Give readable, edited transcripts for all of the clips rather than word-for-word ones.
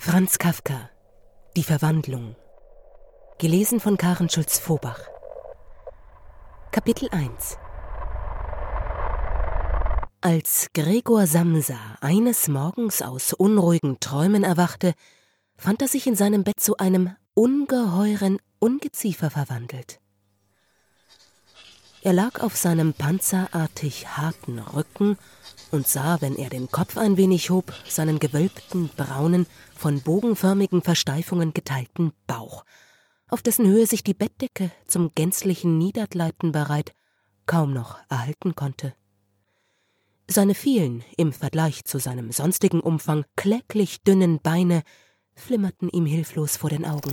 Franz Kafka, Die Verwandlung. Gelesen von Karen Schulz-Vobach. Kapitel 1. Als Gregor Samsa eines Morgens aus unruhigen Träumen erwachte, fand er sich in seinem Bett zu einem ungeheuren Ungeziefer verwandelt. Er lag auf seinem panzerartig harten Rücken und sah, wenn er den Kopf ein wenig hob, seinen gewölbten, braunen, von bogenförmigen Versteifungen geteilten Bauch, auf dessen Höhe sich die Bettdecke zum gänzlichen Niedergleiten bereit kaum noch erhalten konnte. Seine vielen, im Vergleich zu seinem sonstigen Umfang, kläglich dünnen Beine flimmerten ihm hilflos vor den Augen.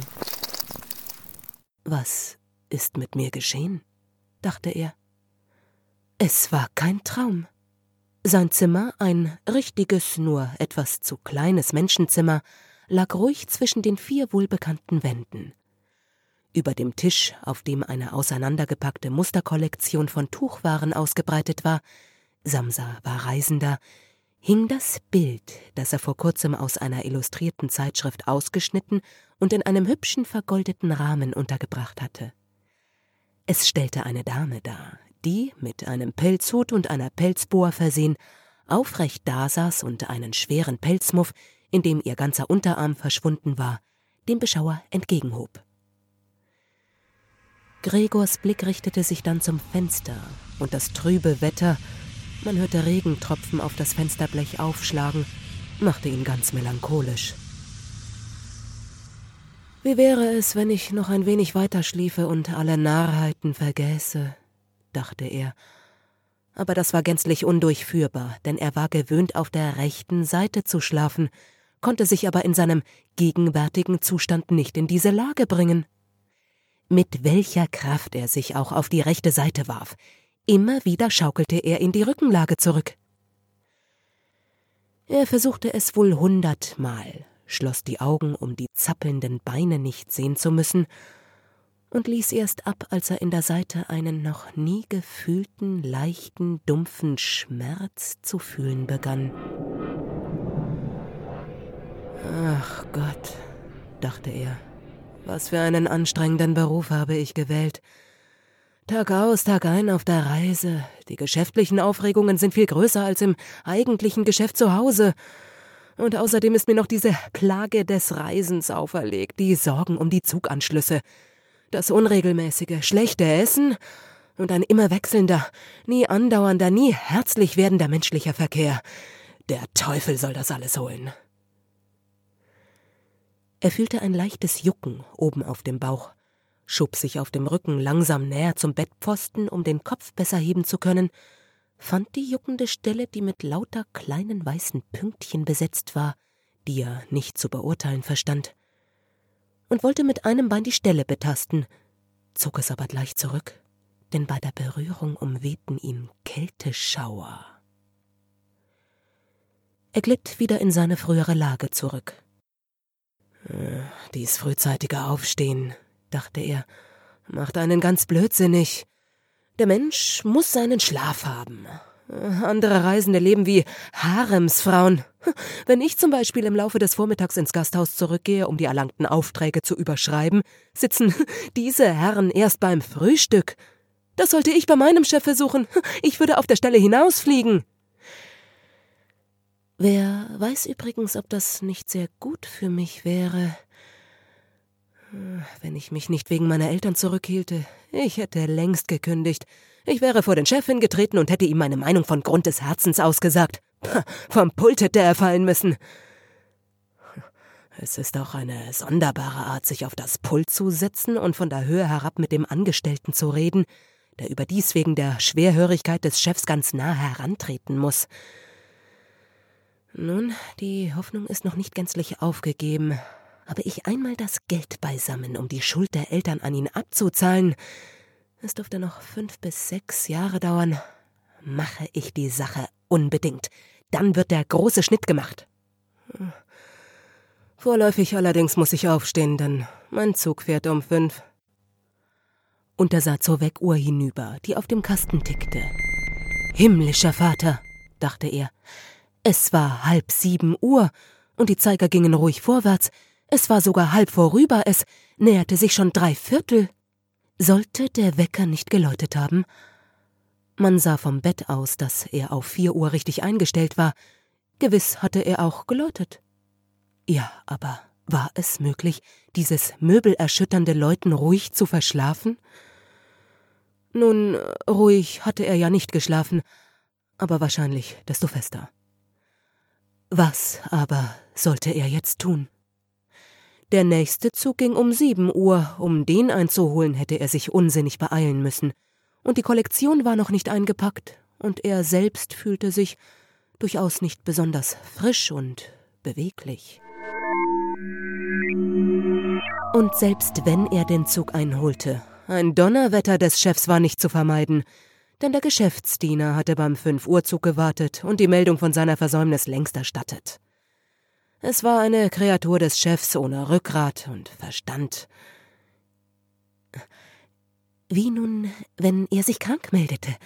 »Was ist mit mir geschehen?« dachte er. Es war kein Traum. Sein Zimmer, ein richtiges, nur etwas zu kleines Menschenzimmer, lag ruhig zwischen den 4 wohlbekannten Wänden. Über dem Tisch, auf dem eine auseinandergepackte Musterkollektion von Tuchwaren ausgebreitet war, Samsa war Reisender, hing das Bild, das er vor kurzem aus einer illustrierten Zeitschrift ausgeschnitten und in einem hübschen vergoldeten Rahmen untergebracht hatte. Es stellte eine Dame dar, die, mit einem Pelzhut und einer Pelzboa versehen, aufrecht dasaß und einen schweren Pelzmuff, in dem ihr ganzer Unterarm verschwunden war, dem Beschauer entgegenhob. Gregors Blick richtete sich dann zum Fenster, und das trübe Wetter, man hörte Regentropfen auf das Fensterblech aufschlagen, machte ihn ganz melancholisch. »Wie wäre es, wenn ich noch ein wenig weiter schliefe und alle Narrheiten vergäße?« dachte er. Aber das war gänzlich undurchführbar, denn er war gewöhnt, auf der rechten Seite zu schlafen, konnte sich aber in seinem gegenwärtigen Zustand nicht in diese Lage bringen. Mit welcher Kraft er sich auch auf die rechte Seite warf, immer wieder schaukelte er in die Rückenlage zurück. Er versuchte es wohl 100-mal, schloss die Augen, um die zappelnden Beine nicht sehen zu müssen, und ließ erst ab, als er in der Seite einen noch nie gefühlten, leichten, dumpfen Schmerz zu fühlen begann. »Ach Gott«, dachte er, »was für einen anstrengenden Beruf habe ich gewählt. Tag aus, Tag ein auf der Reise. Die geschäftlichen Aufregungen sind viel größer als im eigentlichen Geschäft zu Hause. Und außerdem ist mir noch diese Plage des Reisens auferlegt, die Sorgen um die Zuganschlüsse, das unregelmäßige, schlechte Essen und ein immer wechselnder, nie andauernder, nie herzlich werdender menschlicher Verkehr. Der Teufel soll das alles holen.« Er fühlte ein leichtes Jucken oben auf dem Bauch, schob sich auf dem Rücken langsam näher zum Bettpfosten, um den Kopf besser heben zu können, fand die juckende Stelle, die mit lauter kleinen weißen Pünktchen besetzt war, die er nicht zu beurteilen verstand, und wollte mit einem Bein die Stelle betasten, zog es aber gleich zurück, denn bei der Berührung umwehten ihn Kälteschauer. Er glitt wieder in seine frühere Lage zurück. »Dies frühzeitige Aufstehen«, dachte er, »macht einen ganz blödsinnig. Der Mensch muss seinen Schlaf haben. Andere Reisende leben wie Haremsfrauen. Wenn ich zum Beispiel im Laufe des Vormittags ins Gasthaus zurückgehe, um die erlangten Aufträge zu überschreiben, sitzen diese Herren erst beim Frühstück. Das sollte ich bei meinem Chef versuchen. Ich würde auf der Stelle hinausfliegen.« Wer weiß übrigens, ob das nicht sehr gut für mich wäre, wenn ich mich nicht wegen meiner Eltern zurückhielte. Ich hätte längst gekündigt. Ich wäre vor den Chef hingetreten und hätte ihm meine Meinung von Grund des Herzens ausgesagt. Vom Pult hätte er fallen müssen. Es ist auch eine sonderbare Art, sich auf das Pult zu setzen und von der Höhe herab mit dem Angestellten zu reden, der überdies wegen der Schwerhörigkeit des Chefs ganz nah herantreten muss. Nun, die Hoffnung ist noch nicht gänzlich aufgegeben. Habe ich einmal das Geld beisammen, um die Schuld der Eltern an ihn abzuzahlen, es dürfte noch 5 bis 6 Jahre dauern, mache ich die Sache unbedingt. Dann wird der große Schnitt gemacht. Vorläufig allerdings muss ich aufstehen, denn mein Zug fährt um 5. Und er sah zur Weckuhr hinüber, die auf dem Kasten tickte. »Himmlischer Vater«, dachte er, »es war 6:30 Uhr, und die Zeiger gingen ruhig vorwärts. Es war sogar halb vorüber, es näherte sich schon 3/4. Sollte der Wecker nicht geläutet haben? Man sah vom Bett aus, dass er auf 4 Uhr richtig eingestellt war. Gewiss hatte er auch geläutet. Ja, aber war es möglich, dieses möbelerschütternde Läuten ruhig zu verschlafen? Nun, ruhig hatte er ja nicht geschlafen, aber wahrscheinlich desto fester. Was aber sollte er jetzt tun? Der nächste Zug ging um 7 Uhr, um den einzuholen, hätte er sich unsinnig beeilen müssen. Und die Kollektion war noch nicht eingepackt, und er selbst fühlte sich durchaus nicht besonders frisch und beweglich. Und selbst wenn er den Zug einholte, ein Donnerwetter des Chefs war nicht zu vermeiden, denn der Geschäftsdiener hatte beim 5-Uhr-Zug gewartet und die Meldung von seiner Versäumnis längst erstattet. Es war eine Kreatur des Chefs ohne Rückgrat und Verstand. Wie nun, wenn er sich krank meldete?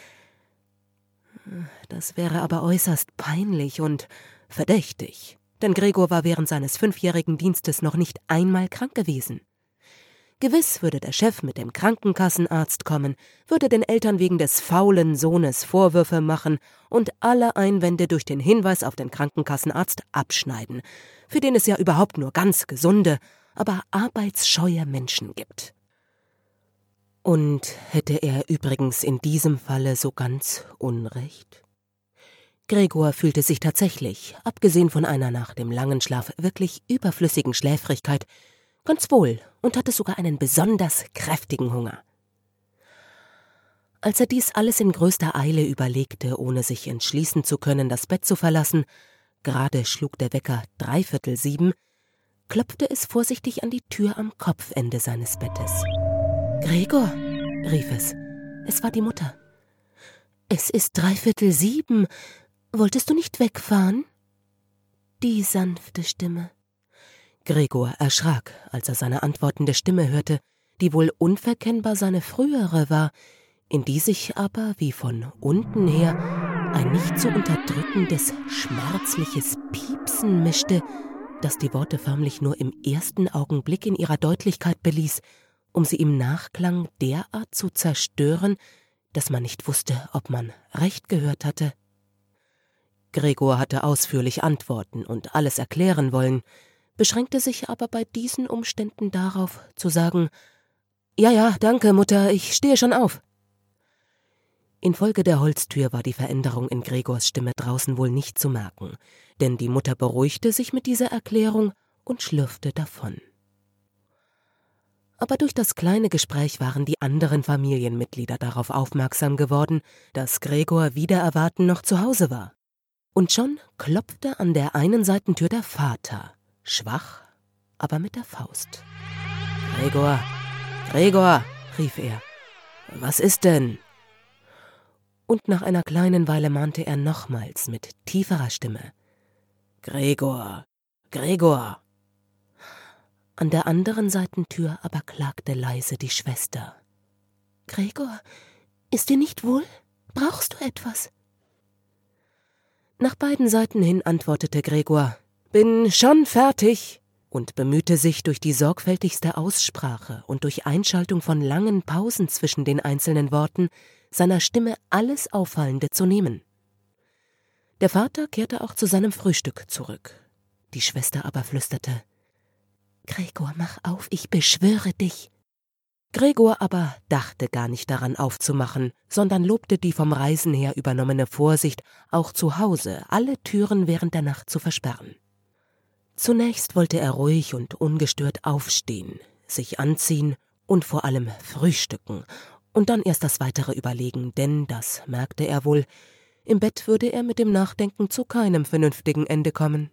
Das wäre aber äußerst peinlich und verdächtig, denn Gregor war während seines 5-jährigen Dienstes noch nicht einmal krank gewesen. Gewiss würde der Chef mit dem Krankenkassenarzt kommen, würde den Eltern wegen des faulen Sohnes Vorwürfe machen und alle Einwände durch den Hinweis auf den Krankenkassenarzt abschneiden, für den es ja überhaupt nur ganz gesunde, aber arbeitsscheue Menschen gibt. Und hätte er übrigens in diesem Falle so ganz Unrecht? Gregor fühlte sich tatsächlich, abgesehen von einer nach dem langen Schlaf wirklich überflüssigen Schläfrigkeit, ganz wohl und hatte sogar einen besonders kräftigen Hunger. Als er dies alles in größter Eile überlegte, ohne sich entschließen zu können, das Bett zu verlassen, gerade schlug der Wecker 6:45, klopfte es vorsichtig an die Tür am Kopfende seines Bettes. »Gregor«, rief es. Es war die Mutter. »Es ist 6:45. Wolltest du nicht wegfahren?« Die sanfte Stimme. Gregor erschrak, als er seine antwortende Stimme hörte, die wohl unverkennbar seine frühere war, in die sich aber, wie von unten her, ein nicht zu unterdrückendes, schmerzliches Piepsen mischte, das die Worte förmlich nur im ersten Augenblick in ihrer Deutlichkeit beließ, um sie im Nachklang derart zu zerstören, dass man nicht wusste, ob man recht gehört hatte. Gregor hatte ausführlich antworten und alles erklären wollen, beschränkte sich aber bei diesen Umständen darauf, zu sagen: »Ja, danke, Mutter, ich stehe schon auf.« Infolge der Holztür war die Veränderung in Gregors Stimme draußen wohl nicht zu merken, denn die Mutter beruhigte sich mit dieser Erklärung und schlürfte davon. Aber durch das kleine Gespräch waren die anderen Familienmitglieder darauf aufmerksam geworden, dass Gregor wider Erwarten noch zu Hause war. Und schon klopfte an der einen Seitentür der Vater, schwach, aber mit der Faust. »Gregor«, rief er, »was ist denn?« Und nach einer kleinen Weile mahnte er nochmals mit tieferer Stimme: »Gregor. An der anderen Seitentür aber klagte leise die Schwester. »Gregor, ist dir nicht wohl? Brauchst du etwas?« Nach beiden Seiten hin antwortete Gregor: »Bin schon fertig«, und bemühte sich durch die sorgfältigste Aussprache und durch Einschaltung von langen Pausen zwischen den einzelnen Worten seiner Stimme alles Auffallende zu nehmen. Der Vater kehrte auch zu seinem Frühstück zurück. Die Schwester aber flüsterte: »Gregor, mach auf, ich beschwöre dich.« Gregor aber dachte gar nicht daran aufzumachen, sondern lobte die vom Reisen her übernommene Vorsicht, auch zu Hause alle Türen während der Nacht zu versperren. Zunächst wollte er ruhig und ungestört aufstehen, sich anziehen und vor allem frühstücken und dann erst das Weitere überlegen, denn, das merkte er wohl, im Bett würde er mit dem Nachdenken zu keinem vernünftigen Ende kommen.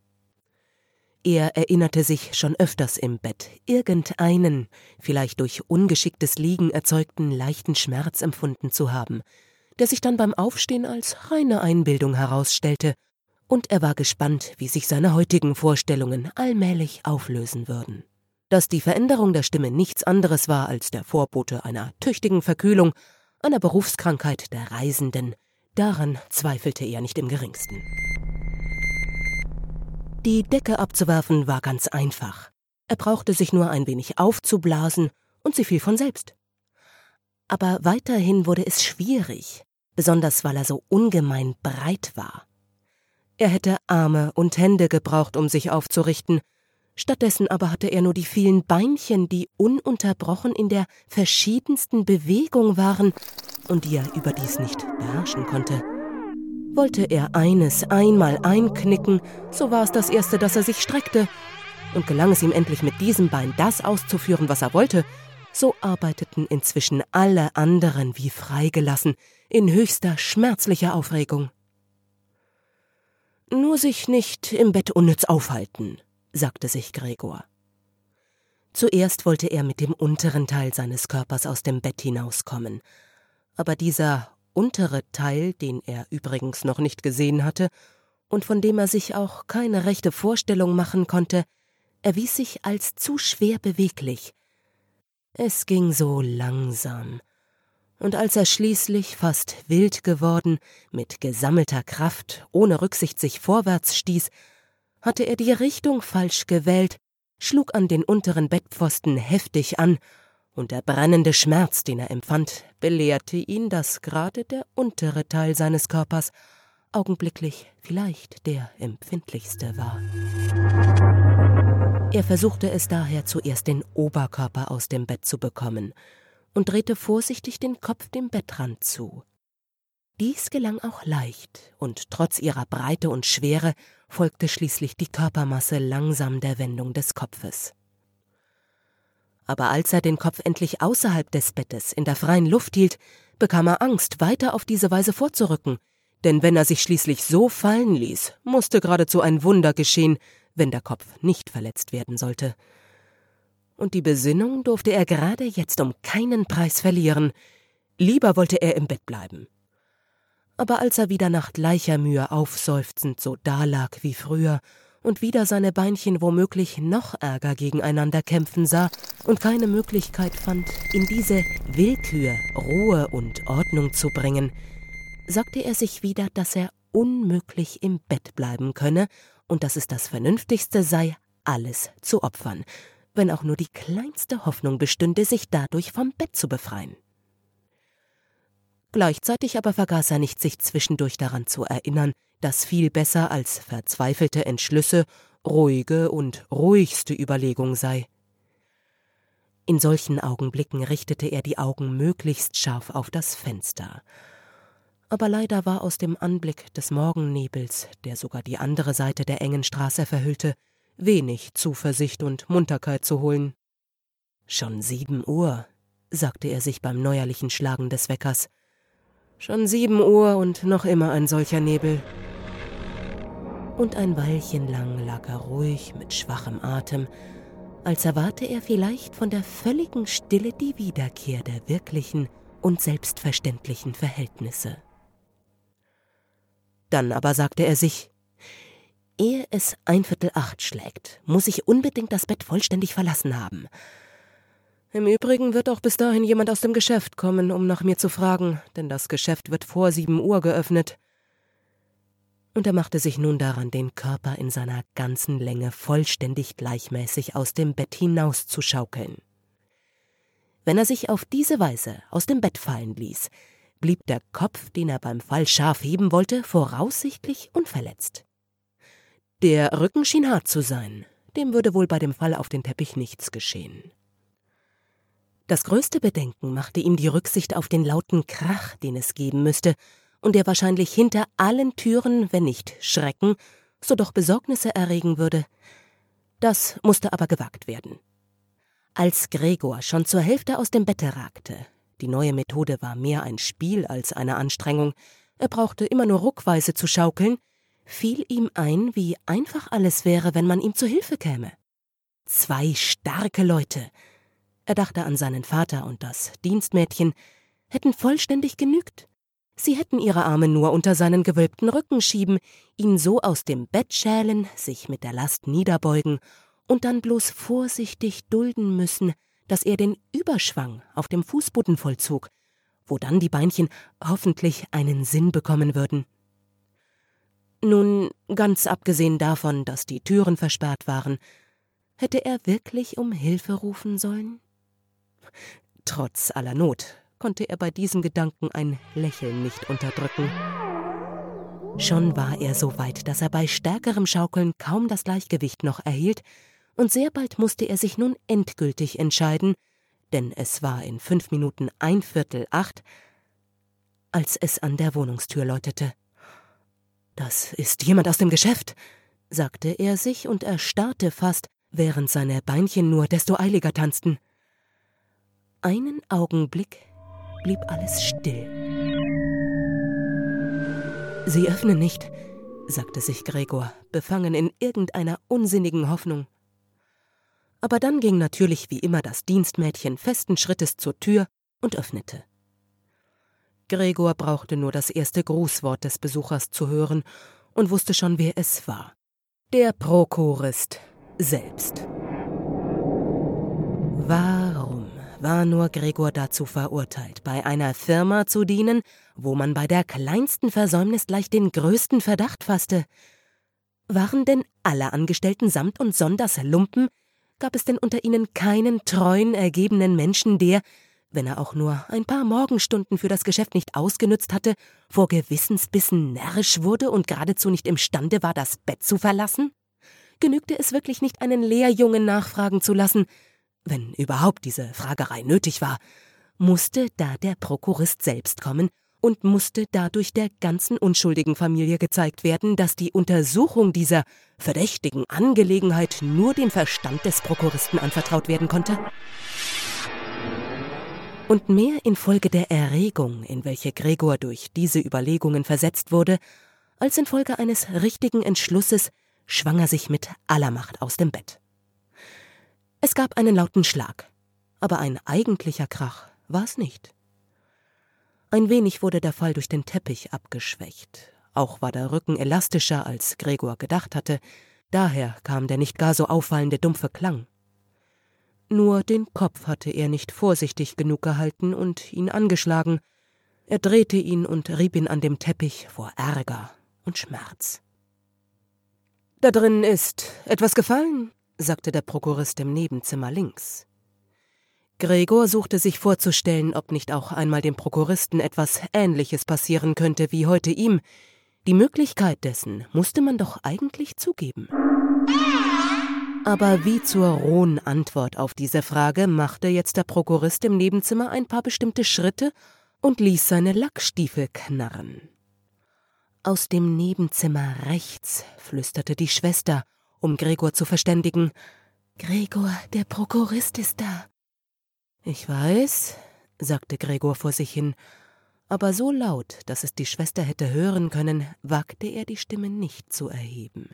Er erinnerte sich schon öfters im Bett irgendeinen, vielleicht durch ungeschicktes Liegen erzeugten leichten Schmerz empfunden zu haben, der sich dann beim Aufstehen als reine Einbildung herausstellte, und er war gespannt, wie sich seine heutigen Vorstellungen allmählich auflösen würden. Dass die Veränderung der Stimme nichts anderes war als der Vorbote einer tüchtigen Verkühlung, einer Berufskrankheit der Reisenden, daran zweifelte er nicht im geringsten. Die Decke abzuwerfen war ganz einfach. Er brauchte sich nur ein wenig aufzublasen und sie fiel von selbst. Aber weiterhin wurde es schwierig, besonders weil er so ungemein breit war. Er hätte Arme und Hände gebraucht, um sich aufzurichten. Stattdessen aber hatte er nur die vielen Beinchen, die ununterbrochen in der verschiedensten Bewegung waren und die er überdies nicht beherrschen konnte. Wollte er eines einmal einknicken, so war es das erste, dass er sich streckte. Und gelang es ihm endlich mit diesem Bein das auszuführen, was er wollte, so arbeiteten inzwischen alle anderen wie freigelassen, in höchster schmerzlicher Aufregung. »Nur sich nicht im Bett unnütz aufhalten«, sagte sich Gregor. Zuerst wollte er mit dem unteren Teil seines Körpers aus dem Bett hinauskommen. Aber dieser untere Teil, den er übrigens noch nicht gesehen hatte und von dem er sich auch keine rechte Vorstellung machen konnte, erwies sich als zu schwer beweglich. Es ging so langsam. Und als er schließlich, fast wild geworden, mit gesammelter Kraft, ohne Rücksicht sich vorwärts stieß, hatte er die Richtung falsch gewählt, schlug an den unteren Bettpfosten heftig an, und der brennende Schmerz, den er empfand, belehrte ihn, dass gerade der untere Teil seines Körpers augenblicklich vielleicht der empfindlichste war. Er versuchte es daher zuerst, den Oberkörper aus dem Bett zu bekommen, und drehte vorsichtig den Kopf dem Bettrand zu. Dies gelang auch leicht, und trotz ihrer Breite und Schwere folgte schließlich die Körpermasse langsam der Wendung des Kopfes. Aber als er den Kopf endlich außerhalb des Bettes in der freien Luft hielt, bekam er Angst, weiter auf diese Weise vorzurücken, denn wenn er sich schließlich so fallen ließ, musste geradezu ein Wunder geschehen, wenn der Kopf nicht verletzt werden sollte. Und die Besinnung durfte er gerade jetzt um keinen Preis verlieren. Lieber wollte er im Bett bleiben. Aber als er wieder nach gleicher Mühe aufseufzend so dalag wie früher und wieder seine Beinchen womöglich noch ärger gegeneinander kämpfen sah und keine Möglichkeit fand, in diese Willkür Ruhe und Ordnung zu bringen, sagte er sich wieder, dass er unmöglich im Bett bleiben könne und dass es das Vernünftigste sei, alles zu opfern, wenn auch nur die kleinste Hoffnung bestünde, sich dadurch vom Bett zu befreien. Gleichzeitig aber vergaß er nicht, sich zwischendurch daran zu erinnern, dass viel besser als verzweifelte Entschlüsse ruhige und ruhigste Überlegung sei. In solchen Augenblicken richtete er die Augen möglichst scharf auf das Fenster. Aber leider war aus dem Anblick des Morgennebels, der sogar die andere Seite der engen Straße verhüllte, wenig Zuversicht und Munterkeit zu holen. »Schon 7 Uhr«, sagte er sich beim neuerlichen Schlagen des Weckers. »Schon 7 Uhr und noch immer ein solcher Nebel.« Und ein Weilchen lang lag er ruhig mit schwachem Atem, als erwarte er vielleicht von der völligen Stille die Wiederkehr der wirklichen und selbstverständlichen Verhältnisse. Dann aber sagte er sich: Ehe es 7:45 schlägt, muss ich unbedingt das Bett vollständig verlassen haben. Im Übrigen wird auch bis dahin jemand aus dem Geschäft kommen, um nach mir zu fragen, denn das Geschäft wird vor 7 Uhr geöffnet. Und er machte sich nun daran, den Körper in seiner ganzen Länge vollständig gleichmäßig aus dem Bett hinaus zu schaukeln. Wenn er sich auf diese Weise aus dem Bett fallen ließ, blieb der Kopf, den er beim Fall scharf heben wollte, voraussichtlich unverletzt. Der Rücken schien hart zu sein, dem würde wohl bei dem Fall auf den Teppich nichts geschehen. Das größte Bedenken machte ihm die Rücksicht auf den lauten Krach, den es geben müsste, und der wahrscheinlich hinter allen Türen, wenn nicht Schrecken, so doch Besorgnisse erregen würde. Das musste aber gewagt werden. Als Gregor schon zur Hälfte aus dem Bette ragte, die neue Methode war mehr ein Spiel als eine Anstrengung, er brauchte immer nur ruckweise zu schaukeln, fiel ihm ein, wie einfach alles wäre, wenn man ihm zu Hilfe käme. 2 starke Leute, er dachte an seinen Vater und das Dienstmädchen, hätten vollständig genügt. Sie hätten ihre Arme nur unter seinen gewölbten Rücken schieben, ihn so aus dem Bett schälen, sich mit der Last niederbeugen und dann bloß vorsichtig dulden müssen, dass er den Überschwang auf dem Fußboden vollzog, wo dann die Beinchen hoffentlich einen Sinn bekommen würden. Nun, ganz abgesehen davon, dass die Türen versperrt waren, hätte er wirklich um Hilfe rufen sollen? Trotz aller Not konnte er bei diesem Gedanken ein Lächeln nicht unterdrücken. Schon war er so weit, dass er bei stärkerem Schaukeln kaum das Gleichgewicht noch erhielt, und sehr bald musste er sich nun endgültig entscheiden, denn es war in 5 Minuten 7:15, als es an der Wohnungstür läutete. »Das ist jemand aus dem Geschäft«, sagte er sich und erstarrte fast, während seine Beinchen nur desto eiliger tanzten. Einen Augenblick blieb alles still. »Sie öffnen nicht«, sagte sich Gregor, befangen in irgendeiner unsinnigen Hoffnung. Aber dann ging natürlich wie immer das Dienstmädchen festen Schrittes zur Tür und öffnete. Gregor brauchte nur das erste Grußwort des Besuchers zu hören und wusste schon, wer es war. Der Prokurist selbst. Warum war nur Gregor dazu verurteilt, bei einer Firma zu dienen, wo man bei der kleinsten Versäumnis gleich den größten Verdacht fasste? Waren denn alle Angestellten samt und sonders Lumpen? Gab es denn unter ihnen keinen treuen, ergebenen Menschen, der, wenn er auch nur ein paar Morgenstunden für das Geschäft nicht ausgenützt hatte, vor Gewissensbissen närrisch wurde und geradezu nicht imstande war, das Bett zu verlassen? Genügte es wirklich nicht, einen Lehrjungen nachfragen zu lassen? Wenn überhaupt diese Fragerei nötig war, musste da der Prokurist selbst kommen und musste dadurch der ganzen unschuldigen Familie gezeigt werden, dass die Untersuchung dieser verdächtigen Angelegenheit nur dem Verstand des Prokuristen anvertraut werden konnte? Und mehr infolge der Erregung, in welche Gregor durch diese Überlegungen versetzt wurde, als infolge eines richtigen Entschlusses, schwang er sich mit aller Macht aus dem Bett. Es gab einen lauten Schlag, aber ein eigentlicher Krach war es nicht. Ein wenig wurde der Fall durch den Teppich abgeschwächt. Auch war der Rücken elastischer, als Gregor gedacht hatte. Daher kam der nicht gar so auffallende dumpfe Klang. Nur den Kopf hatte er nicht vorsichtig genug gehalten und ihn angeschlagen. Er drehte ihn und rieb ihn an dem Teppich vor Ärger und Schmerz. »Da drin ist etwas gefallen«, sagte der Prokurist im Nebenzimmer links. Gregor suchte sich vorzustellen, ob nicht auch einmal dem Prokuristen etwas Ähnliches passieren könnte wie heute ihm. Die Möglichkeit dessen musste man doch eigentlich zugeben. Aber wie zur rohen Antwort auf diese Frage machte jetzt der Prokurist im Nebenzimmer ein paar bestimmte Schritte und ließ seine Lackstiefel knarren. Aus dem Nebenzimmer rechts flüsterte die Schwester, um Gregor zu verständigen. »Gregor, der Prokurist ist da.« »Ich weiß«, sagte Gregor vor sich hin, aber so laut, dass es die Schwester hätte hören können, wagte er die Stimme nicht zu erheben.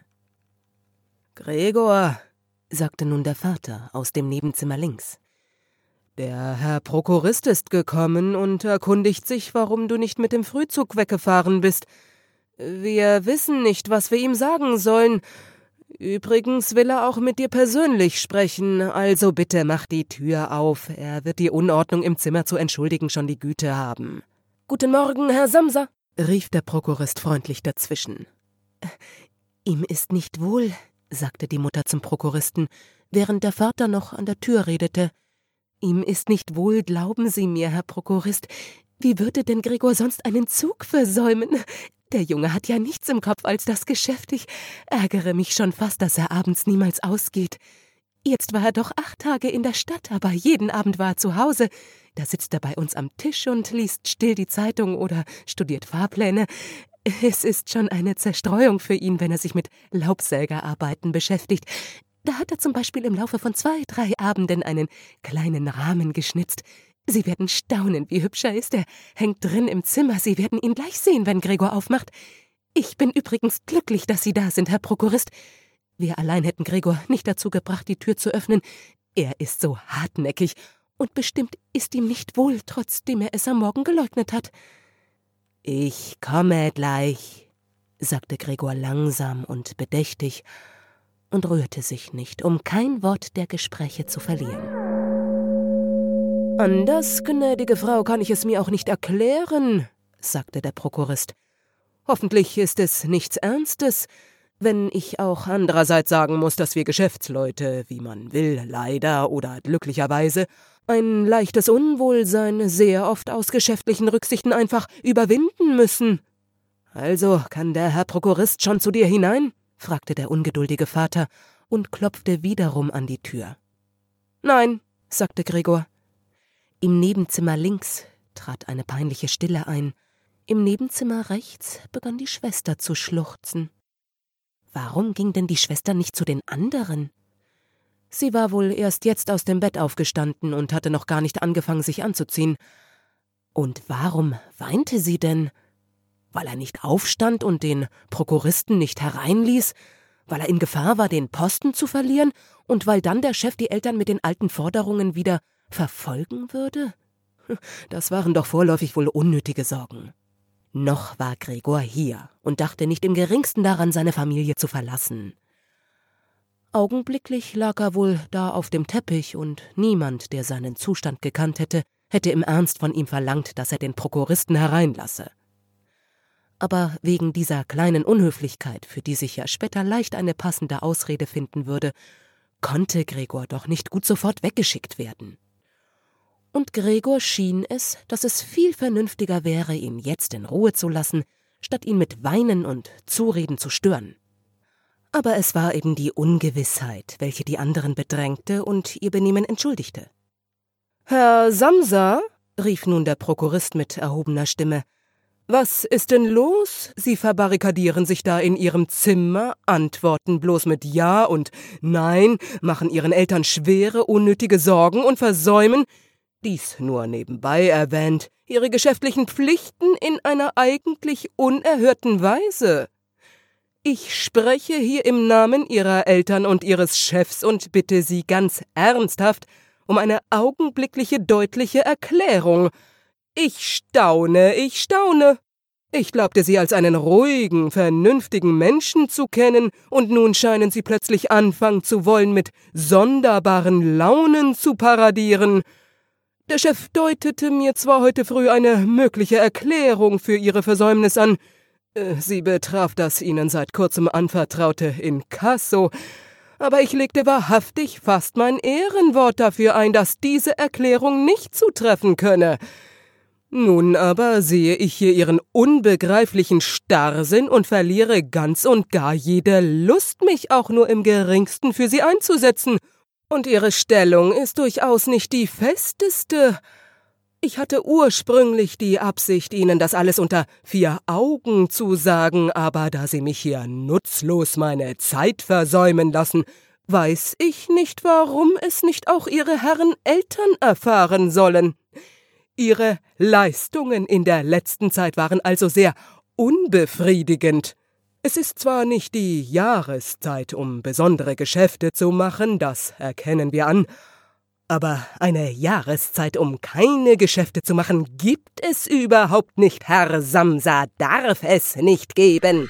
»Gregor«, sagte nun der Vater aus dem Nebenzimmer links, »der Herr Prokurist ist gekommen und erkundigt sich, warum du nicht mit dem Frühzug weggefahren bist. Wir wissen nicht, was wir ihm sagen sollen. Übrigens will er auch mit dir persönlich sprechen, also bitte mach die Tür auf. Er wird die Unordnung im Zimmer zu entschuldigen schon die Güte haben.« »Guten Morgen, Herr Samsa«, rief der Prokurist freundlich dazwischen. »Ihm ist nicht wohl«, sagte die Mutter zum Prokuristen, während der Vater noch an der Tür redete. »Ihm ist nicht wohl, glauben Sie mir, Herr Prokurist. Wie würde denn Gregor sonst einen Zug versäumen? Der Junge hat ja nichts im Kopf als das Geschäft. Ich ärgere mich schon fast, dass er abends niemals ausgeht. Jetzt war er doch 8 Tage in der Stadt, aber jeden Abend war er zu Hause. Da sitzt er bei uns am Tisch und liest still die Zeitung oder studiert Fahrpläne. Es ist schon eine Zerstreuung für ihn, wenn er sich mit Laubsägerarbeiten beschäftigt. Da hat er zum Beispiel im Laufe von 2, 3 Abenden einen kleinen Rahmen geschnitzt. Sie werden staunen, wie hübsch er ist. Er hängt drin im Zimmer. Sie werden ihn gleich sehen, wenn Gregor aufmacht. Ich bin übrigens glücklich, dass Sie da sind, Herr Prokurist. Wir allein hätten Gregor nicht dazu gebracht, die Tür zu öffnen. Er ist so hartnäckig und bestimmt ist ihm nicht wohl, trotzdem er es am Morgen geleugnet hat.« »Ich komme gleich«, sagte Gregor langsam und bedächtig und rührte sich nicht, um kein Wort der Gespräche zu verlieren. »Anders, gnädige Frau, kann ich es mir auch nicht erklären«, sagte der Prokurist. Hoffentlich ist es nichts Ernstes, wenn ich auch andererseits sagen muss, dass wir Geschäftsleute, wie man will, leider oder glücklicherweise, ein leichtes Unwohlsein sehr oft aus geschäftlichen Rücksichten einfach überwinden müssen.« »Also, kann der Herr Prokurist schon zu dir hinein?« fragte der ungeduldige Vater und klopfte wiederum an die Tür. »Nein«, sagte Gregor. Im Nebenzimmer links trat eine peinliche Stille ein. Im Nebenzimmer rechts begann die Schwester zu schluchzen. Warum ging denn die Schwester nicht zu den anderen? Sie war wohl erst jetzt aus dem Bett aufgestanden und hatte noch gar nicht angefangen, sich anzuziehen. Und warum weinte sie denn? Weil er nicht aufstand und den Prokuristen nicht hereinließ? Weil er in Gefahr war, den Posten zu verlieren? Und weil dann der Chef die Eltern mit den alten Forderungen wieder verfolgen würde? Das waren doch vorläufig wohl unnötige Sorgen. Noch war Gregor hier und dachte nicht im geringsten daran, seine Familie zu verlassen. Augenblicklich lag er wohl da auf dem Teppich und niemand, der seinen Zustand gekannt hätte, hätte im Ernst von ihm verlangt, dass er den Prokuristen hereinlasse. Aber wegen dieser kleinen Unhöflichkeit, für die sich ja später leicht eine passende Ausrede finden würde, konnte Gregor doch nicht gut sofort weggeschickt werden. Und Gregor schien es, dass es viel vernünftiger wäre, ihn jetzt in Ruhe zu lassen, statt ihn mit Weinen und Zureden zu stören. Aber es war eben die Ungewissheit, welche die anderen bedrängte und ihr Benehmen entschuldigte. »Herr Samsa«, rief nun der Prokurist mit erhobener Stimme, »was ist denn los? Sie verbarrikadieren sich da in Ihrem Zimmer, antworten bloß mit Ja und Nein, machen Ihren Eltern schwere, unnötige Sorgen und versäumen, dies nur nebenbei erwähnt, Ihre geschäftlichen Pflichten in einer eigentlich unerhörten Weise. Ich spreche hier im Namen Ihrer Eltern und Ihres Chefs und bitte Sie ganz ernsthaft um eine augenblickliche, deutliche Erklärung. Ich staune. Ich glaubte Sie als einen ruhigen, vernünftigen Menschen zu kennen, und nun scheinen Sie plötzlich anfangen zu wollen, mit sonderbaren Launen zu paradieren. Der Chef deutete mir zwar heute früh eine mögliche Erklärung für Ihre Versäumnis an. Sie betraf das Ihnen seit kurzem anvertraute Inkasso, aber ich legte wahrhaftig fast mein Ehrenwort dafür ein, dass diese Erklärung nicht zutreffen könne. Nun aber sehe ich hier Ihren unbegreiflichen Starrsinn und verliere ganz und gar jede Lust, mich auch nur im geringsten für Sie einzusetzen. Und Ihre Stellung ist durchaus nicht die festeste. Ich hatte ursprünglich die Absicht, Ihnen das alles unter 4 Augen zu sagen, aber da Sie mich hier nutzlos meine Zeit versäumen lassen, weiß ich nicht, warum es nicht auch Ihre Herren Eltern erfahren sollen. Ihre Leistungen in der letzten Zeit waren also sehr unbefriedigend. Es ist zwar nicht die Jahreszeit, um besondere Geschäfte zu machen, das erkennen wir an, aber eine Jahreszeit, um keine Geschäfte zu machen, gibt es überhaupt nicht, Herr Samsa, darf es nicht geben.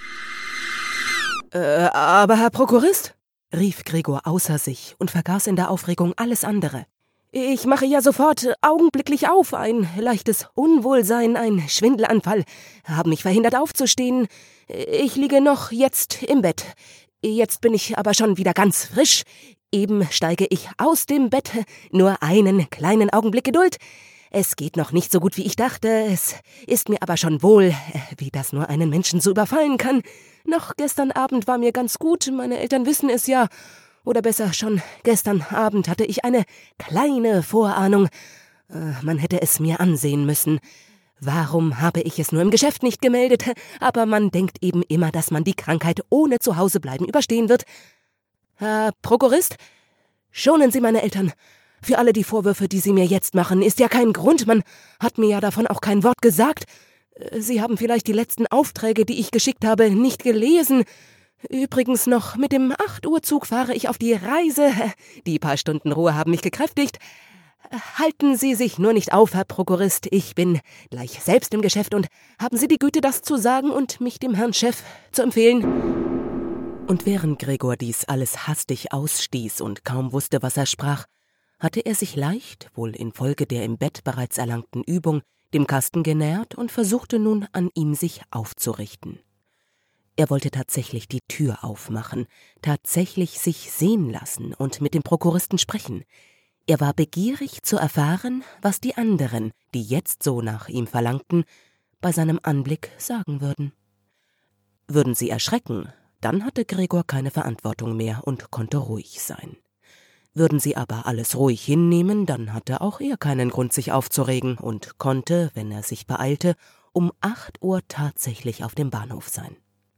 Aber Herr Prokurist, rief Gregor außer sich und vergaß in der Aufregung alles andere. Ich mache ja sofort augenblicklich auf. Ein leichtes Unwohlsein, ein Schwindelanfall haben mich verhindert aufzustehen. Ich liege noch jetzt im Bett. Jetzt bin ich aber schon wieder ganz frisch. Eben steige ich aus dem Bett. Nur einen kleinen Augenblick Geduld. Es geht noch nicht so gut, wie ich dachte. Es ist mir aber schon wohl, wie das nur einen Menschen so überfallen kann. Noch gestern Abend war mir ganz gut. Meine Eltern wissen es ja. Oder besser, schon gestern Abend hatte ich eine kleine Vorahnung. Man hätte es mir ansehen müssen. Warum habe ich es nur im Geschäft nicht gemeldet? Aber man denkt eben immer, dass man die Krankheit ohne Zuhausebleiben überstehen wird. Herr Prokurist, schonen Sie meine Eltern. Für alle die Vorwürfe, die Sie mir jetzt machen, ist ja kein Grund. Man hat mir ja davon auch kein Wort gesagt. Sie haben vielleicht die letzten Aufträge, die ich geschickt habe, nicht gelesen. Übrigens noch mit dem 8-Uhr-Zug fahre ich auf die Reise. Die paar Stunden Ruhe haben mich gekräftigt. Halten Sie sich nur nicht auf, Herr Prokurist. Ich bin gleich selbst im Geschäft und haben Sie die Güte, das zu sagen und mich dem Herrn Chef zu empfehlen. Und während Gregor dies alles hastig ausstieß und kaum wusste, was er sprach, hatte er sich leicht, wohl infolge der im Bett bereits erlangten Übung, dem Kasten genähert und versuchte nun an ihm sich aufzurichten. Er wollte tatsächlich die Tür aufmachen, tatsächlich sich sehen lassen und mit dem Prokuristen sprechen. Er war begierig zu erfahren, was die anderen, die jetzt so nach ihm verlangten, bei seinem Anblick sagen würden. Würden sie erschrecken, dann hatte Gregor keine Verantwortung mehr und konnte ruhig sein. Würden sie aber alles ruhig hinnehmen, dann hatte auch er keinen Grund, sich aufzuregen und konnte, wenn er sich beeilte, um 8 Uhr tatsächlich auf dem Bahnhof sein.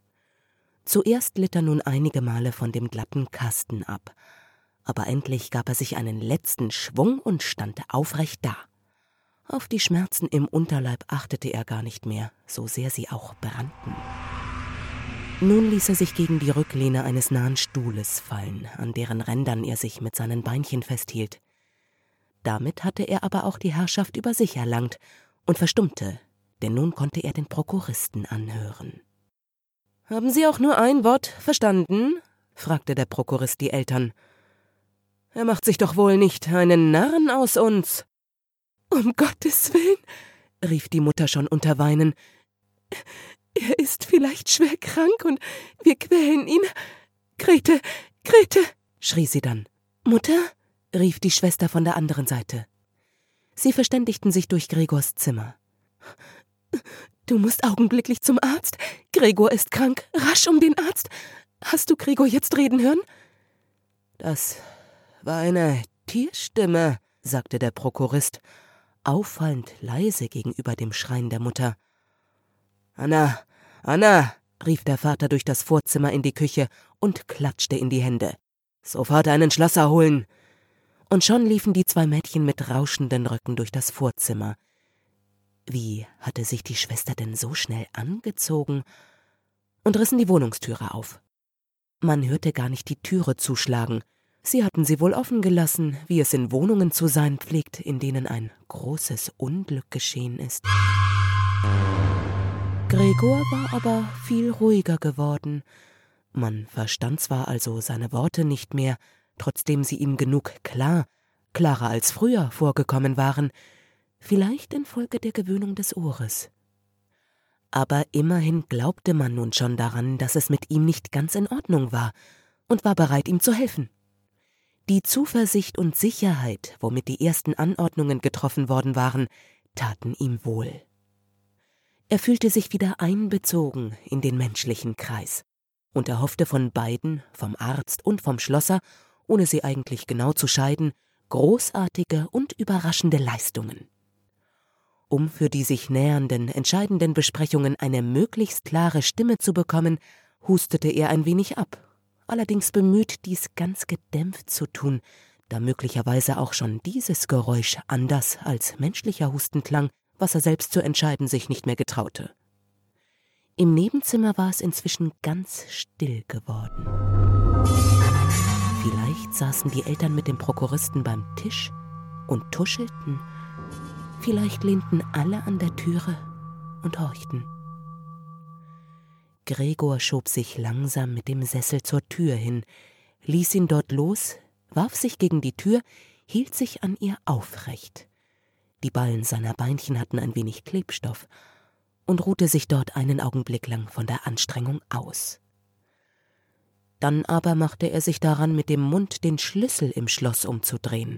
Zuerst litt er nun einige Male von dem glatten Kasten ab, aber endlich gab er sich einen letzten Schwung und stand aufrecht da. Auf die Schmerzen im Unterleib achtete er gar nicht mehr, so sehr sie auch brannten. Nun ließ er sich gegen die Rücklehne eines nahen Stuhles fallen, an deren Rändern er sich mit seinen Beinchen festhielt. Damit hatte er aber auch die Herrschaft über sich erlangt und verstummte, denn nun konnte er den Prokuristen anhören. »Haben Sie auch nur ein Wort verstanden?« fragte der Prokurist die Eltern. »Er macht sich doch wohl nicht einen Narren aus uns?« »Um Gottes Willen«, rief die Mutter schon unter Weinen. »Er ist vielleicht schwer krank und wir quälen ihn. Grete, Grete«, schrie sie dann. »Mutter«, rief die Schwester von der anderen Seite. Sie verständigten sich durch Gregors Zimmer. »Du musst augenblicklich zum Arzt. Gregor ist krank. Rasch um den Arzt. Hast du Gregor jetzt reden hören?« »Das war eine Tierstimme«, sagte der Prokurist, auffallend leise gegenüber dem Schreien der Mutter. »Anna, Anna«, rief der Vater durch das Vorzimmer in die Küche und klatschte in die Hände. »Sofort einen Schlosser holen!« Und schon liefen die 2 Mädchen mit rauschenden Röcken durch das Vorzimmer. Wie hatte sich die Schwester denn so schnell angezogen? Und rissen die Wohnungstüre auf. Man hörte gar nicht die Türe zuschlagen. Sie hatten sie wohl offen gelassen, wie es in Wohnungen zu sein pflegt, in denen ein großes Unglück geschehen ist. Gregor war aber viel ruhiger geworden. Man verstand zwar also seine Worte nicht mehr, trotzdem sie ihm genug klarer als früher vorgekommen waren, vielleicht infolge der Gewöhnung des Ohres. Aber immerhin glaubte man nun schon daran, dass es mit ihm nicht ganz in Ordnung war und war bereit, ihm zu helfen. Die Zuversicht und Sicherheit, womit die ersten Anordnungen getroffen worden waren, taten ihm wohl. Er fühlte sich wieder einbezogen in den menschlichen Kreis und erhoffte von beiden, vom Arzt und vom Schlosser, ohne sie eigentlich genau zu scheiden, großartige und überraschende Leistungen. Um für die sich nähernden, entscheidenden Besprechungen eine möglichst klare Stimme zu bekommen, hustete er ein wenig ab, allerdings bemüht, dies ganz gedämpft zu tun, da möglicherweise auch schon dieses Geräusch anders als menschlicher Husten klang, was er selbst zu entscheiden sich nicht mehr getraute. Im Nebenzimmer war es inzwischen ganz still geworden. Vielleicht saßen die Eltern mit dem Prokuristen beim Tisch und tuschelten. Vielleicht lehnten alle an der Türe und horchten. Gregor schob sich langsam mit dem Sessel zur Tür hin, ließ ihn dort los, warf sich gegen die Tür, hielt sich an ihr aufrecht. Die Ballen seiner Beinchen hatten ein wenig Klebstoff und ruhte sich dort einen Augenblick lang von der Anstrengung aus. Dann aber machte er sich daran, mit dem Mund den Schlüssel im Schloss umzudrehen.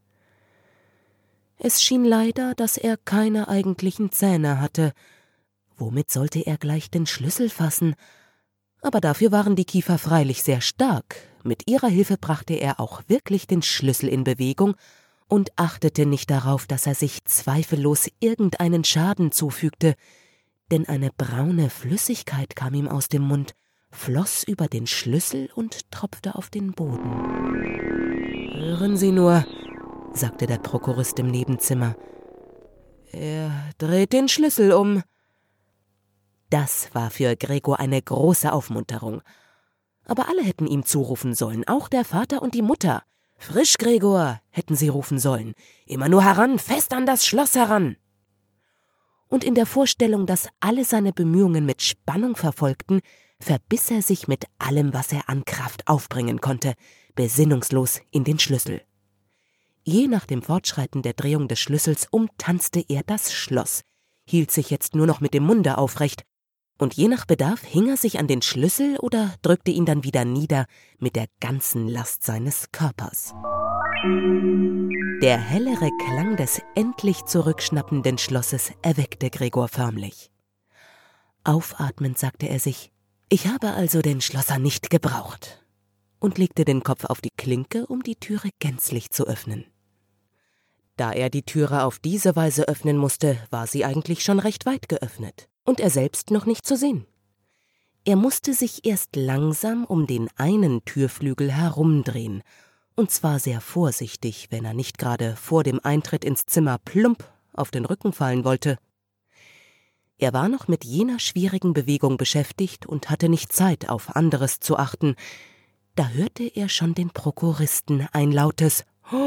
Es schien leider, dass er keine eigentlichen Zähne hatte. Womit sollte er gleich den Schlüssel fassen? Aber dafür waren die Kiefer freilich sehr stark. Mit ihrer Hilfe brachte er auch wirklich den Schlüssel in Bewegung und achtete nicht darauf, dass er sich zweifellos irgendeinen Schaden zufügte, denn eine braune Flüssigkeit kam ihm aus dem Mund, floss über den Schlüssel und tropfte auf den Boden. »Hören Sie nur«, sagte der Prokurist im Nebenzimmer. »Er dreht den Schlüssel um.« Das war für Gregor eine große Aufmunterung. Aber alle hätten ihm zurufen sollen, auch der Vater und die Mutter. »Frisch, Gregor«, hätten sie rufen sollen. »Immer nur heran, fest an das Schloss heran!« Und in der Vorstellung, dass alle seine Bemühungen mit Spannung verfolgten, verbiss er sich mit allem, was er an Kraft aufbringen konnte, besinnungslos in den Schlüssel. Je nach dem Fortschreiten der Drehung des Schlüssels umtanzte er das Schloss, hielt sich jetzt nur noch mit dem Munde aufrecht, und je nach Bedarf hing er sich an den Schlüssel oder drückte ihn dann wieder nieder mit der ganzen Last seines Körpers. Der hellere Klang des endlich zurückschnappenden Schlosses erweckte Gregor förmlich. Aufatmend sagte er sich: »Ich habe also den Schlosser nicht gebraucht«, und legte den Kopf auf die Klinke, um die Türe gänzlich zu öffnen. Da er die Türe auf diese Weise öffnen musste, war sie eigentlich schon recht weit geöffnet und er selbst noch nicht zu sehen. Er musste sich erst langsam um den einen Türflügel herumdrehen, und zwar sehr vorsichtig, wenn er nicht gerade vor dem Eintritt ins Zimmer plump auf den Rücken fallen wollte. Er war noch mit jener schwierigen Bewegung beschäftigt und hatte nicht Zeit, auf anderes zu achten. Da hörte er schon den Prokuristen ein lautes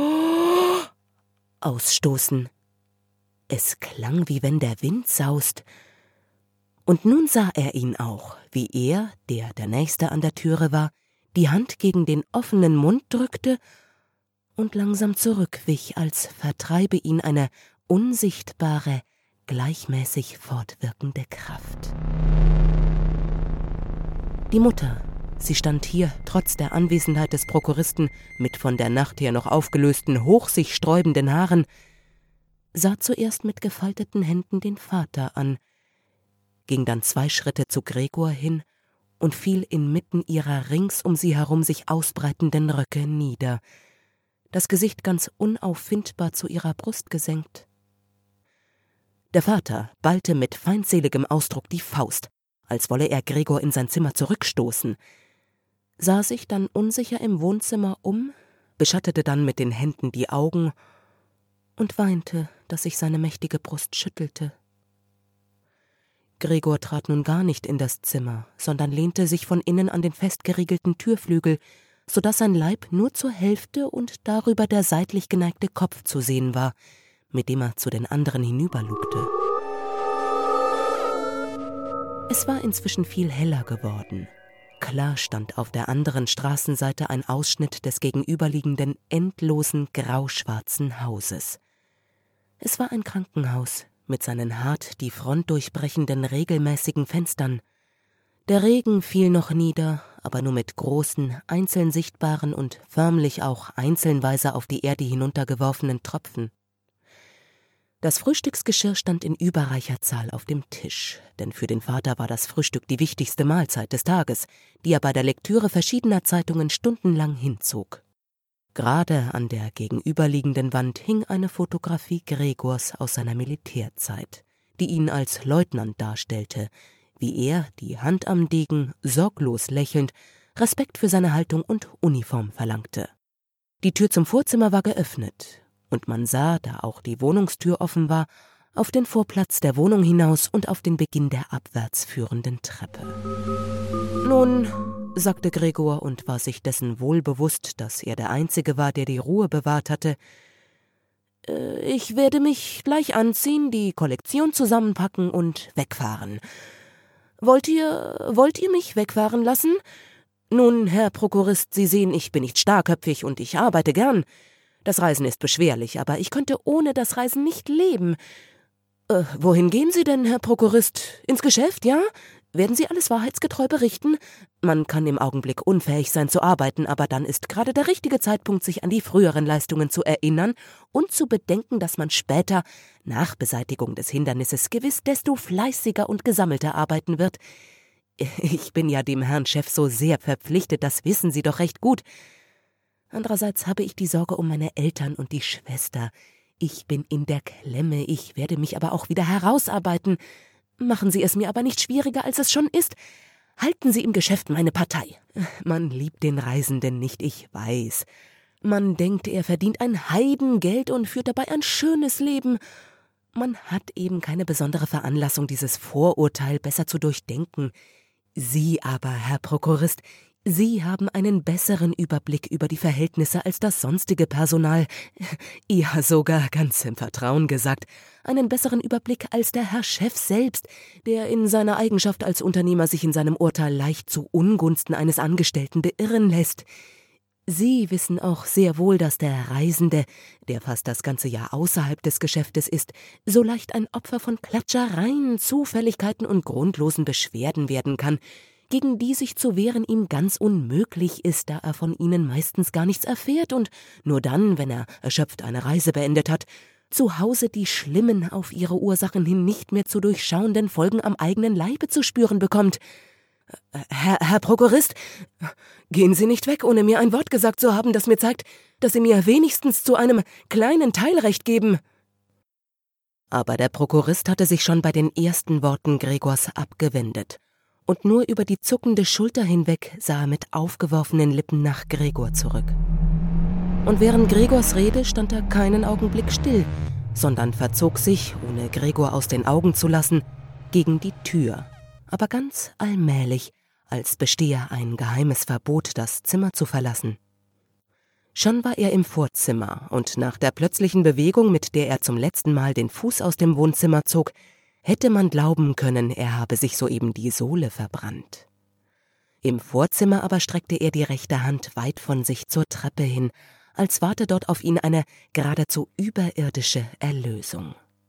ausstoßen. Es klang, wie wenn der Wind saust. Und nun sah er ihn auch, wie er, der Nächste an der Türe war, die Hand gegen den offenen Mund drückte und langsam zurückwich, als vertreibe ihn eine unsichtbare, gleichmäßig fortwirkende Kraft. Die Mutter, sie stand hier, trotz der Anwesenheit des Prokuristen, mit von der Nacht her noch aufgelösten, hoch sich sträubenden Haaren, sah zuerst mit gefalteten Händen den Vater an, ging dann 2 Schritte zu Gregor hin und fiel inmitten ihrer rings um sie herum sich ausbreitenden Röcke nieder, das Gesicht ganz unauffindbar zu ihrer Brust gesenkt. Der Vater ballte mit feindseligem Ausdruck die Faust, als wolle er Gregor in sein Zimmer zurückstoßen, sah sich dann unsicher im Wohnzimmer um, beschattete dann mit den Händen die Augen und weinte, dass sich seine mächtige Brust schüttelte. Gregor trat nun gar nicht in das Zimmer, sondern lehnte sich von innen an den festgeriegelten Türflügel, so dass sein Leib nur zur Hälfte und darüber der seitlich geneigte Kopf zu sehen war, mit dem er zu den anderen hinüberlugte. Es war inzwischen viel heller geworden. Klar stand auf der anderen Straßenseite ein Ausschnitt des gegenüberliegenden, endlosen, grauschwarzen Hauses. Es war ein Krankenhaus mit seinen hart die Front durchbrechenden regelmäßigen Fenstern. Der Regen fiel noch nieder, aber nur mit großen, einzeln sichtbaren und förmlich auch einzelnweise auf die Erde hinuntergeworfenen Tropfen. Das Frühstücksgeschirr stand in überreicher Zahl auf dem Tisch, denn für den Vater war das Frühstück die wichtigste Mahlzeit des Tages, die er bei der Lektüre verschiedener Zeitungen stundenlang hinzog. Gerade an der gegenüberliegenden Wand hing eine Fotografie Gregors aus seiner Militärzeit, die ihn als Leutnant darstellte, wie er, die Hand am Degen, sorglos lächelnd, Respekt für seine Haltung und Uniform verlangte. Die Tür zum Vorzimmer war geöffnet, und man sah, da auch die Wohnungstür offen war, auf den Vorplatz der Wohnung hinaus und auf den Beginn der abwärts führenden Treppe. »Nun«, sagte Gregor und war sich dessen wohl bewusst, dass er der Einzige war, der die Ruhe bewahrt hatte, »ich werde mich gleich anziehen, die Kollektion zusammenpacken und wegfahren. Wollt ihr mich wegfahren lassen? Nun, Herr Prokurist, Sie sehen, ich bin nicht starrköpfig und ich arbeite gern. Das Reisen ist beschwerlich, aber ich könnte ohne das Reisen nicht leben. Wohin gehen Sie denn, Herr Prokurist? Ins Geschäft, ja? Werden Sie alles wahrheitsgetreu berichten? Man kann im Augenblick unfähig sein zu arbeiten, aber dann ist gerade der richtige Zeitpunkt, sich an die früheren Leistungen zu erinnern und zu bedenken, dass man später, nach Beseitigung des Hindernisses, gewiss desto fleißiger und gesammelter arbeiten wird. Ich bin ja dem Herrn Chef so sehr verpflichtet, das wissen Sie doch recht gut. Andererseits habe ich die Sorge um meine Eltern und die Schwester. Ich bin in der Klemme, ich werde mich aber auch wieder herausarbeiten. Machen Sie es mir aber nicht schwieriger, als es schon ist. Halten Sie im Geschäft meine Partei. Man liebt den Reisenden nicht, ich weiß. Man denkt, er verdient ein Heidengeld und führt dabei ein schönes Leben. Man hat eben keine besondere Veranlassung, dieses Vorurteil besser zu durchdenken. Sie aber, Herr Prokurist, Sie haben einen besseren Überblick über die Verhältnisse als das sonstige Personal. Ja, sogar ganz im Vertrauen gesagt, einen besseren Überblick als der Herr Chef selbst, der in seiner Eigenschaft als Unternehmer sich in seinem Urteil leicht zu Ungunsten eines Angestellten beirren lässt. Sie wissen auch sehr wohl, dass der Reisende, der fast das ganze Jahr außerhalb des Geschäftes ist, so leicht ein Opfer von Klatschereien, Zufälligkeiten und grundlosen Beschwerden werden kann, gegen die sich zu wehren ihm ganz unmöglich ist, da er von ihnen meistens gar nichts erfährt und nur dann, wenn er erschöpft eine Reise beendet hat, zu Hause die schlimmen, auf ihre Ursachen hin nicht mehr zu durchschauenden Folgen am eigenen Leibe zu spüren bekommt. Herr Prokurist, gehen Sie nicht weg, ohne mir ein Wort gesagt zu haben, das mir zeigt, dass Sie mir wenigstens zu einem kleinen Teil Recht geben. Aber der Prokurist hatte sich schon bei den ersten Worten Gregors abgewendet, und nur über die zuckende Schulter hinweg sah er mit aufgeworfenen Lippen nach Gregor zurück. Und während Gregors Rede stand er keinen Augenblick still, sondern verzog sich, ohne Gregor aus den Augen zu lassen, gegen die Tür, aber ganz allmählich, als bestehe ein geheimes Verbot, das Zimmer zu verlassen. Schon war er im Vorzimmer, und nach der plötzlichen Bewegung, mit der er zum letzten Mal den Fuß aus dem Wohnzimmer zog, hätte man glauben können, er habe sich soeben die Sohle verbrannt. Im Vorzimmer aber streckte er die rechte Hand weit von sich zur Treppe hin, als warte dort auf ihn eine geradezu überirdische Erlösung.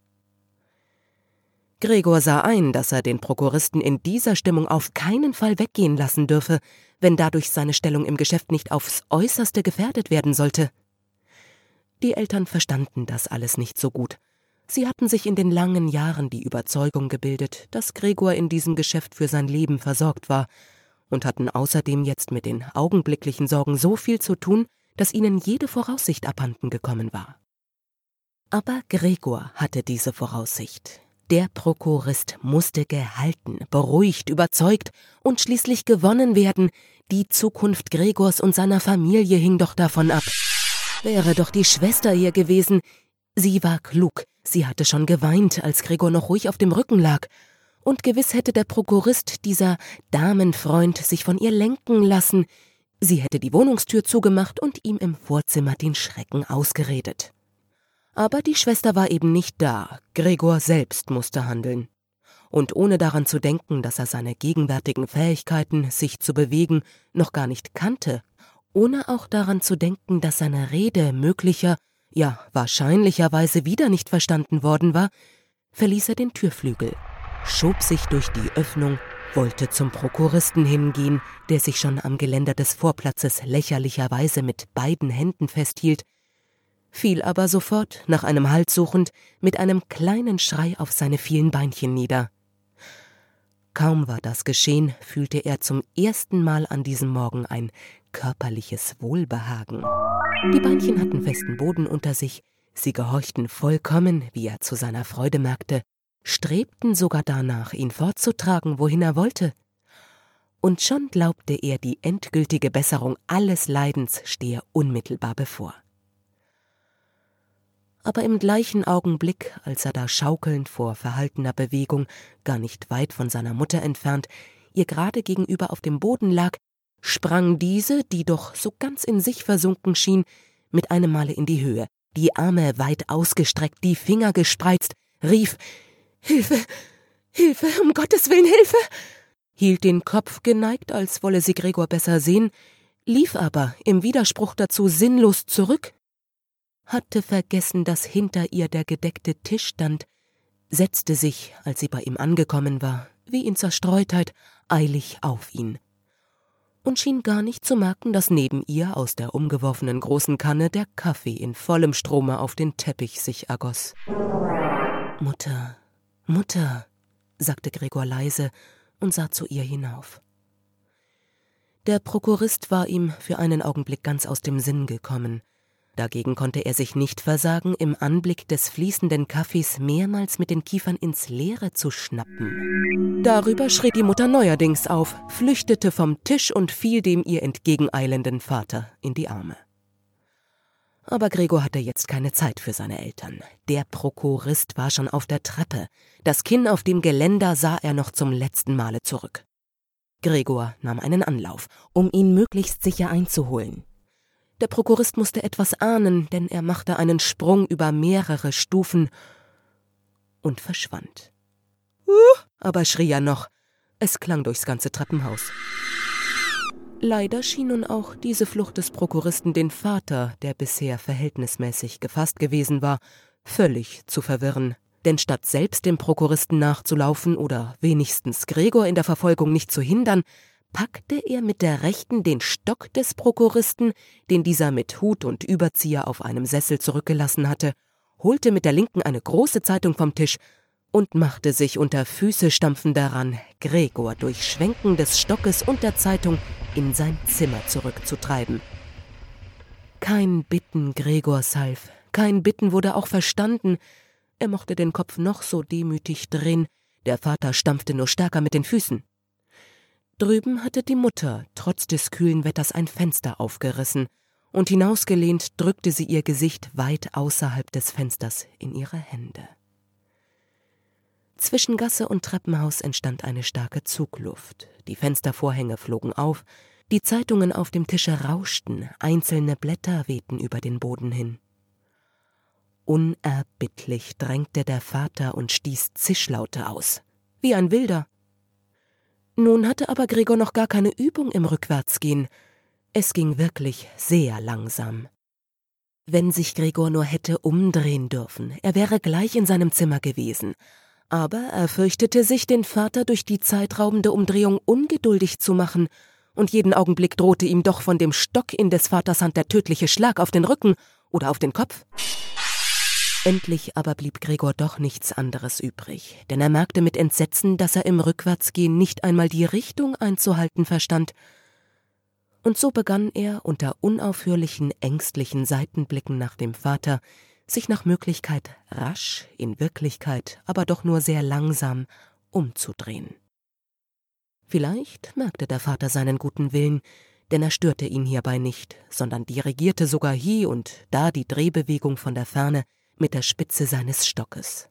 Gregor sah ein, dass er den Prokuristen in dieser Stimmung auf keinen Fall weggehen lassen dürfe, wenn dadurch seine Stellung im Geschäft nicht aufs Äußerste gefährdet werden sollte. Die Eltern verstanden das alles nicht so gut. Sie hatten sich in den langen Jahren die Überzeugung gebildet, dass Gregor in diesem Geschäft für sein Leben versorgt war, und hatten außerdem jetzt mit den augenblicklichen Sorgen so viel zu tun, dass ihnen jede Voraussicht abhanden gekommen war. Aber Gregor hatte diese Voraussicht. Der Prokurist musste gehalten, beruhigt, überzeugt und schließlich gewonnen werden. Die Zukunft Gregors und seiner Familie hing doch davon ab. Wäre doch die Schwester hier gewesen. Sie war klug, sie hatte schon geweint, als Gregor noch ruhig auf dem Rücken lag. Und gewiss hätte der Prokurist, dieser Damenfreund, sich von ihr lenken lassen. Sie hätte die Wohnungstür zugemacht und ihm im Vorzimmer den Schrecken ausgeredet. Aber die Schwester war eben nicht da, Gregor selbst musste handeln. Und ohne daran zu denken, dass er seine gegenwärtigen Fähigkeiten, sich zu bewegen, noch gar nicht kannte, ohne auch daran zu denken, dass seine Rede möglicher, ja wahrscheinlicherweise wieder nicht verstanden worden war, verließ er den Türflügel, schob sich durch die Öffnung, wollte zum Prokuristen hingehen, der sich schon am Geländer des Vorplatzes lächerlicherweise mit beiden Händen festhielt, fiel aber sofort, nach einem Halt suchend, mit einem kleinen Schrei auf seine vielen Beinchen nieder. Kaum war das geschehen, fühlte er zum ersten Mal an diesem Morgen ein körperliches Wohlbehagen. Die Beinchen hatten festen Boden unter sich, sie gehorchten vollkommen, wie er zu seiner Freude merkte, strebten sogar danach, ihn fortzutragen, wohin er wollte. Und schon glaubte er, die endgültige Besserung alles Leidens stehe unmittelbar bevor. Aber im gleichen Augenblick, als er da schaukelnd vor verhaltener Bewegung, gar nicht weit von seiner Mutter entfernt, ihr gerade gegenüber auf dem Boden lag, sprang diese, die doch so ganz in sich versunken schien, mit einem Male in die Höhe, die Arme weit ausgestreckt, die Finger gespreizt, rief: »Hilfe! Hilfe! Um Gottes Willen, Hilfe!« hielt den Kopf geneigt, als wolle sie Gregor besser sehen, lief aber im Widerspruch dazu sinnlos zurück, hatte vergessen, dass hinter ihr der gedeckte Tisch stand, setzte sich, als sie bei ihm angekommen war, wie in Zerstreutheit, eilig auf ihn und schien gar nicht zu merken, dass neben ihr aus der umgeworfenen großen Kanne der Kaffee in vollem Strome auf den Teppich sich ergoss. »Mutter, Mutter«, sagte Gregor leise und sah zu ihr hinauf. Der Prokurist war ihm für einen Augenblick ganz aus dem Sinn gekommen. Dagegen konnte er sich nicht versagen, im Anblick des fließenden Kaffees mehrmals mit den Kiefern ins Leere zu schnappen. Darüber schrie die Mutter neuerdings auf, flüchtete vom Tisch und fiel dem ihr entgegeneilenden Vater in die Arme. Aber Gregor hatte jetzt keine Zeit für seine Eltern. Der Prokurist war schon auf der Treppe. Das Kinn auf dem Geländer sah er noch zum letzten Male zurück. Gregor nahm einen Anlauf, um ihn möglichst sicher einzuholen. Der Prokurist musste etwas ahnen, denn er machte einen Sprung über mehrere Stufen und verschwand. Aber schrie er noch. Es klang durchs ganze Treppenhaus. Leider schien nun auch diese Flucht des Prokuristen den Vater, der bisher verhältnismäßig gefasst gewesen war, völlig zu verwirren. Denn statt selbst dem Prokuristen nachzulaufen oder wenigstens Gregor in der Verfolgung nicht zu hindern, packte er mit der rechten den Stock des Prokuristen, den dieser mit Hut und Überzieher auf einem Sessel zurückgelassen hatte, holte mit der linken eine große Zeitung vom Tisch und machte sich unter Füße stampfend daran, Gregor durch Schwenken des Stockes und der Zeitung in sein Zimmer zurückzutreiben. Kein Bitten Gregors half, kein Bitten wurde auch verstanden. Er mochte den Kopf noch so demütig drehen, der Vater stampfte nur stärker mit den Füßen. Drüben hatte die Mutter trotz des kühlen Wetters ein Fenster aufgerissen, und hinausgelehnt drückte sie ihr Gesicht weit außerhalb des Fensters in ihre Hände. Zwischen Gasse und Treppenhaus entstand eine starke Zugluft, die Fenstervorhänge flogen auf, die Zeitungen auf dem Tische rauschten, einzelne Blätter wehten über den Boden hin. Unerbittlich drängte der Vater und stieß Zischlaute aus, wie ein Wilder. Nun hatte aber Gregor noch gar keine Übung im Rückwärtsgehen. Es ging wirklich sehr langsam. Wenn sich Gregor nur hätte umdrehen dürfen, er wäre gleich in seinem Zimmer gewesen. Aber er fürchtete sich, den Vater durch die zeitraubende Umdrehung ungeduldig zu machen, und jeden Augenblick drohte ihm doch von dem Stock in des Vaters Hand der tödliche Schlag auf den Rücken oder auf den Kopf. Endlich aber blieb Gregor doch nichts anderes übrig, denn er merkte mit Entsetzen, dass er im Rückwärtsgehen nicht einmal die Richtung einzuhalten verstand. Und so begann er unter unaufhörlichen, ängstlichen Seitenblicken nach dem Vater, sich nach Möglichkeit rasch, in Wirklichkeit aber doch nur sehr langsam, umzudrehen. Vielleicht merkte der Vater seinen guten Willen, denn er störte ihn hierbei nicht, sondern dirigierte sogar hie und da die Drehbewegung von der Ferne mit der Spitze seines Stockes.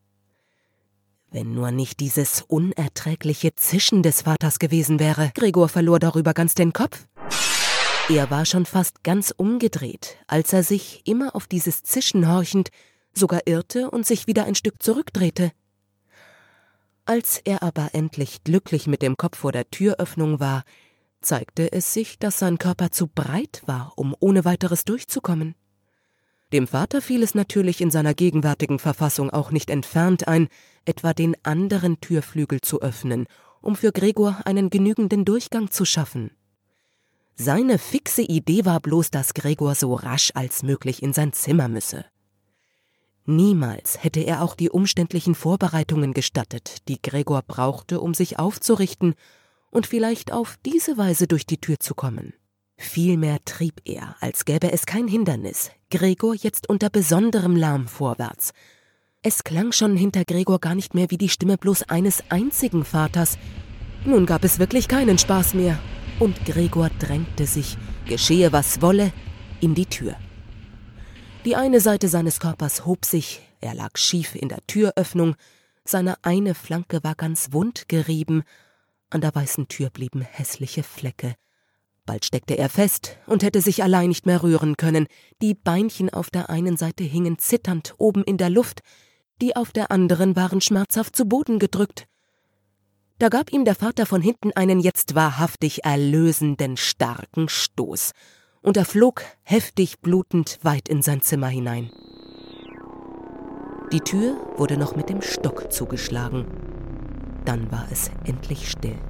Wenn nur nicht dieses unerträgliche Zischen des Vaters gewesen wäre, Gregor verlor darüber ganz den Kopf. Er war schon fast ganz umgedreht, als er sich, immer auf dieses Zischen horchend, sogar irrte und sich wieder ein Stück zurückdrehte. Als er aber endlich glücklich mit dem Kopf vor der Türöffnung war, zeigte es sich, dass sein Körper zu breit war, um ohne weiteres durchzukommen. Dem Vater fiel es natürlich in seiner gegenwärtigen Verfassung auch nicht entfernt ein, etwa den anderen Türflügel zu öffnen, um für Gregor einen genügenden Durchgang zu schaffen. Seine fixe Idee war bloß, dass Gregor so rasch als möglich in sein Zimmer müsse. Niemals hätte er auch die umständlichen Vorbereitungen gestattet, die Gregor brauchte, um sich aufzurichten und vielleicht auf diese Weise durch die Tür zu kommen. Vielmehr trieb er, als gäbe es kein Hindernis, Gregor jetzt unter besonderem Lärm vorwärts. Es klang schon hinter Gregor gar nicht mehr wie die Stimme bloß eines einzigen Vaters. Nun gab es wirklich keinen Spaß mehr, und Gregor drängte sich, geschehe was wolle, in die Tür. Die eine Seite seines Körpers hob sich, er lag schief in der Türöffnung, seine eine Flanke war ganz wund gerieben, an der weißen Tür blieben hässliche Flecke. Bald steckte er fest und hätte sich allein nicht mehr rühren können. Die Beinchen auf der einen Seite hingen zitternd oben in der Luft, die auf der anderen waren schmerzhaft zu Boden gedrückt. Da gab ihm der Vater von hinten einen jetzt wahrhaftig erlösenden, starken Stoß, und er flog, heftig blutend, weit in sein Zimmer hinein. Die Tür wurde noch mit dem Stock zugeschlagen. Dann war es endlich still.